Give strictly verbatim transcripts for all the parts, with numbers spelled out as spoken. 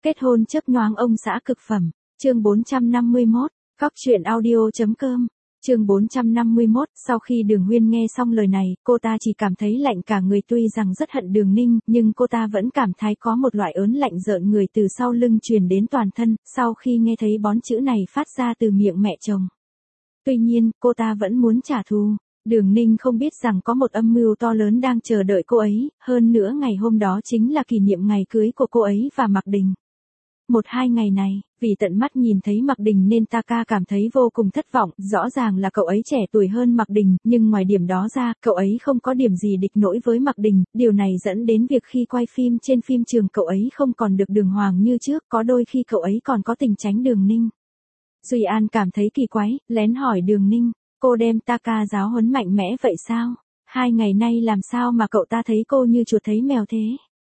Kết hôn chớp nhoáng ông xã cực phẩm, chương bốn trăm năm mươi mốt, Cóc truyện audio.com, chương bốn trăm năm mươi mốt, sau khi Đường Huyên nghe xong lời này, cô ta chỉ cảm thấy lạnh cả người tuy rằng rất hận Đường Ninh, nhưng cô ta vẫn cảm thấy có một loại ớn lạnh rợn người từ sau lưng truyền đến toàn thân, sau khi nghe thấy bón chữ này phát ra từ miệng mẹ chồng. Tuy nhiên, cô ta vẫn muốn trả thù. Đường Ninh không biết rằng có một âm mưu to lớn đang chờ đợi cô ấy, hơn nữa ngày hôm đó chính là kỷ niệm ngày cưới của cô ấy và Mạc Đình. Một hai ngày này, vì tận mắt nhìn thấy Mạc Đình nên Taka cảm thấy vô cùng thất vọng, rõ ràng là cậu ấy trẻ tuổi hơn Mạc Đình, nhưng ngoài điểm đó ra, cậu ấy không có điểm gì địch nổi với Mạc Đình, điều này dẫn đến việc khi quay phim trên phim trường cậu ấy không còn được đường hoàng như trước, có đôi khi cậu ấy còn có tình tránh Đường Ninh. Duy An cảm thấy kỳ quái, lén hỏi Đường Ninh, cô đem Taka giáo huấn mạnh mẽ vậy sao? Hai ngày nay làm sao mà cậu ta thấy cô như chuột thấy mèo thế?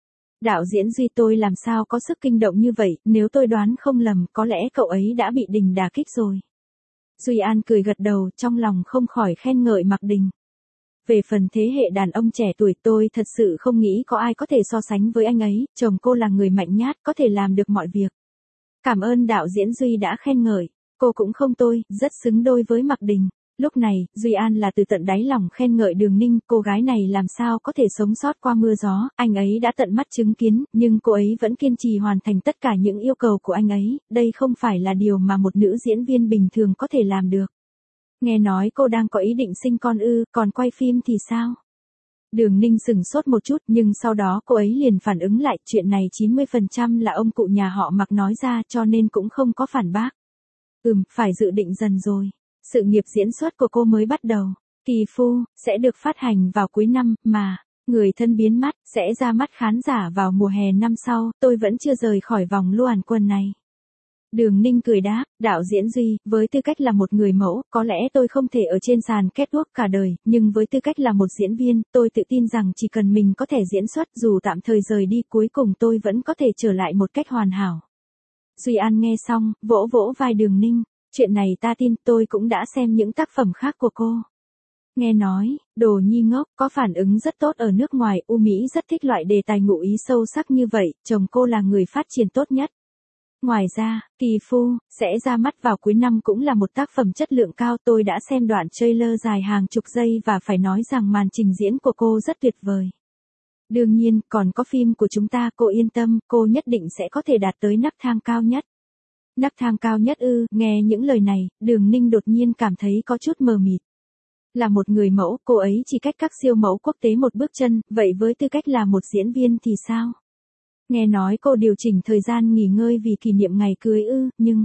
Đạo diễn Duy tôi làm sao có sức kinh động như vậy, nếu tôi đoán không lầm, có lẽ cậu ấy đã bị Đình đả kích rồi. Duy An cười gật đầu, trong lòng không khỏi khen ngợi Mạc Đình. Về phần thế hệ đàn ông trẻ tuổi tôi thật sự không nghĩ có ai có thể so sánh với anh ấy, chồng cô là người mạnh nhát, có thể làm được mọi việc. Cảm ơn đạo diễn Duy đã khen ngợi, cô cũng không tôi, rất xứng đôi với Mạc Đình. Lúc này, Duy An là từ tận đáy lòng khen ngợi Đường Ninh, cô gái này làm sao có thể sống sót qua mưa gió, anh ấy đã tận mắt chứng kiến, nhưng cô ấy vẫn kiên trì hoàn thành tất cả những yêu cầu của anh ấy, đây không phải là điều mà một nữ diễn viên bình thường có thể làm được. Nghe nói cô đang có ý định sinh con ư, còn quay phim thì sao? Đường Ninh sừng sốt một chút nhưng sau đó cô ấy liền phản ứng lại, chuyện này chín mươi phần trăm là ông cụ nhà họ Mạc nói ra cho nên cũng không có phản bác. Ừm, phải dự định dần rồi. Sự nghiệp diễn xuất của cô mới bắt đầu. Kỳ Phu sẽ được phát hành vào cuối năm, mà Người thân biến mắt sẽ ra mắt khán giả vào mùa hè năm sau, tôi vẫn chưa rời khỏi vòng luẩn quẩn này. Đường Ninh cười đáp, đạo diễn Duy, với tư cách là một người mẫu, có lẽ tôi không thể ở trên sàn catwalk cả đời, nhưng với tư cách là một diễn viên, tôi tự tin rằng chỉ cần mình có thể diễn xuất dù tạm thời rời đi cuối cùng tôi vẫn có thể trở lại một cách hoàn hảo. Duy An nghe xong, vỗ vỗ vai Đường Ninh. Chuyện này ta tin, tôi cũng đã xem những tác phẩm khác của cô. Nghe nói, Đồ Nhi Ngốc có phản ứng rất tốt ở nước ngoài, U Mỹ rất thích loại đề tài ngụ ý sâu sắc như vậy, chồng cô là người phát triển tốt nhất. Ngoài ra, Kỳ Phu sẽ ra mắt vào cuối năm cũng là một tác phẩm chất lượng cao, tôi đã xem đoạn trailer dài hàng chục giây và phải nói rằng màn trình diễn của cô rất tuyệt vời. Đương nhiên, còn có phim của chúng ta, cô yên tâm, cô nhất định sẽ có thể đạt tới nấc thang cao nhất. Nấc thang cao nhất ư, nghe những lời này, Đường Ninh đột nhiên cảm thấy có chút mờ mịt. Là một người mẫu, cô ấy chỉ cách các siêu mẫu quốc tế một bước chân, vậy với tư cách là một diễn viên thì sao? Nghe nói cô điều chỉnh thời gian nghỉ ngơi vì kỷ niệm ngày cưới ư, nhưng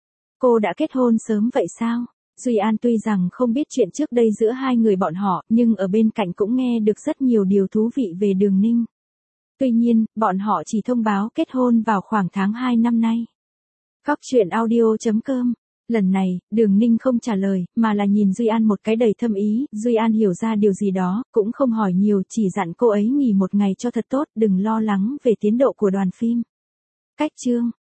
cô đã kết hôn sớm vậy sao? Duy An tuy rằng không biết chuyện trước đây giữa hai người bọn họ, nhưng ở bên cạnh cũng nghe được rất nhiều điều thú vị về Đường Ninh. Tuy nhiên, bọn họ chỉ thông báo kết hôn vào khoảng tháng hai năm nay. Cóc truyện audio.com. Lần này, Đường Ninh không trả lời, mà là nhìn Duy An một cái đầy thâm ý, Duy An hiểu ra điều gì đó, cũng không hỏi nhiều, chỉ dặn cô ấy nghỉ một ngày cho thật tốt, đừng lo lắng về tiến độ của đoàn phim. Cách chương.